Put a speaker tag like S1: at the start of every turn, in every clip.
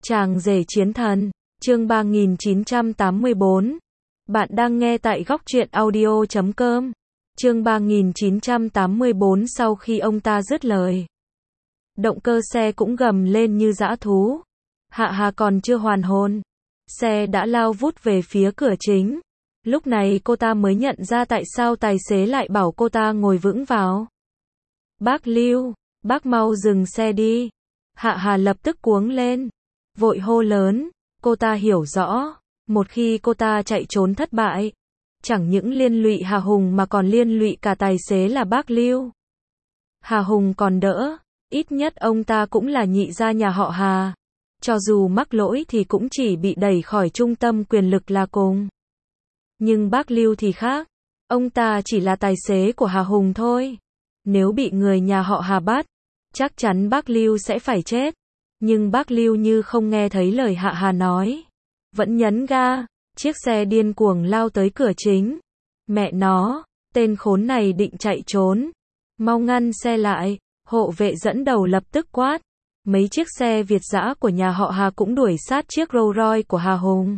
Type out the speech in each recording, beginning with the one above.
S1: Chàng rể chiến thần, chương 3984. Bạn đang nghe tại góc truyện audio.com. Chương 3984. Sau khi ông ta dứt lời, động cơ xe cũng gầm lên như dã thú. Hạ Hà còn chưa hoàn hồn, xe đã lao vút về phía cửa chính. Lúc này cô ta mới nhận ra tại sao tài xế lại bảo cô ta ngồi vững vào. Bác Lưu, bác mau dừng xe đi. Hạ Hà lập tức cuống lên, vội hô lớn. Cô ta hiểu rõ, một khi cô ta chạy trốn thất bại, chẳng những liên lụy Hà Hùng mà còn liên lụy cả tài xế là bác Lưu. Hà Hùng còn đỡ, ít nhất ông ta cũng là nhị gia nhà họ Hà. Cho dù mắc lỗi thì cũng chỉ bị đẩy khỏi trung tâm quyền lực là cùng. Nhưng bác Lưu thì khác, ông ta chỉ là tài xế của Hà Hùng thôi. Nếu bị người nhà họ Hà bắt, chắc chắn bác Lưu sẽ phải chết. Nhưng bác Lưu như không nghe thấy lời Hạ Hà nói, vẫn nhấn ga, chiếc xe điên cuồng lao tới cửa chính. Mẹ nó, tên khốn này định chạy trốn, mau ngăn xe lại. Hộ vệ dẫn đầu lập tức quát. Mấy chiếc xe Việt dã của nhà họ Hà cũng đuổi sát chiếc Rolls Royce của Hà Hùng.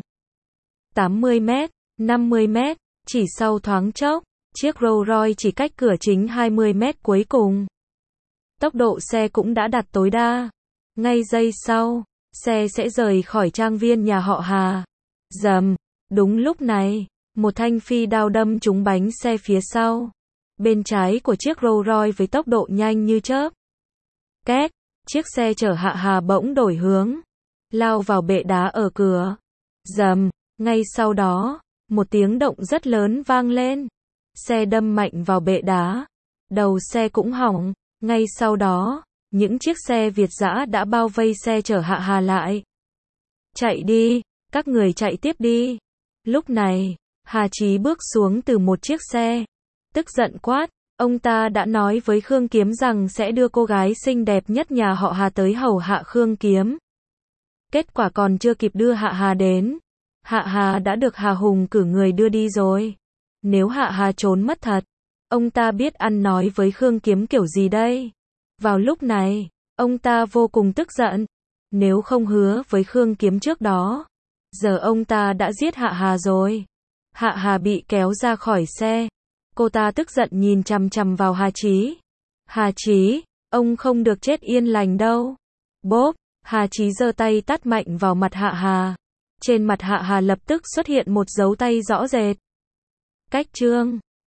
S1: 80 mét, 50 mét, chỉ sau thoáng chốc, chiếc Rolls Royce chỉ cách cửa chính 20 mét cuối cùng. Tốc độ xe cũng đã đạt tối đa. Ngay giây sau, xe sẽ rời khỏi trang viên nhà họ Hà. Rầm, đúng lúc này, một thanh phi đao đâm trúng bánh xe phía sau, bên trái của chiếc Rolls Royce với tốc độ nhanh như chớp. Két, chiếc xe chở Hạ Hà bỗng đổi hướng, lao vào bệ đá ở cửa. Rầm, ngay sau đó, một tiếng động rất lớn vang lên. Xe đâm mạnh vào bệ đá, đầu xe cũng hỏng. Ngay sau đó, những chiếc xe Việt dã đã bao vây xe chở Hạ Hà lại. Chạy đi, các người chạy tiếp đi. Lúc này, Hà Chí bước xuống từ một chiếc xe, tức giận quát. Ông ta đã nói với Khương Kiếm rằng sẽ đưa cô gái xinh đẹp nhất nhà họ Hà tới hầu hạ Khương Kiếm. Kết quả còn chưa kịp đưa Hạ Hà đến, Hạ Hà đã được Hà Hùng cử người đưa đi rồi. Nếu Hạ Hà trốn mất thật, ông ta biết ăn nói với Khương Kiếm kiểu gì đây? Vào lúc này, ông ta vô cùng tức giận. Nếu không hứa với Khương Kiếm trước đó, giờ ông ta đã giết Hạ Hà rồi. Hạ Hà bị kéo ra khỏi xe. Cô ta tức giận nhìn chằm chằm vào Hà Chí. Hà Chí, ông không được chết yên lành đâu. Bốp, Hà Chí giơ tay tát mạnh vào mặt Hạ Hà. Trên mặt Hạ Hà lập tức xuất hiện một dấu tay rõ rệt. Cách chương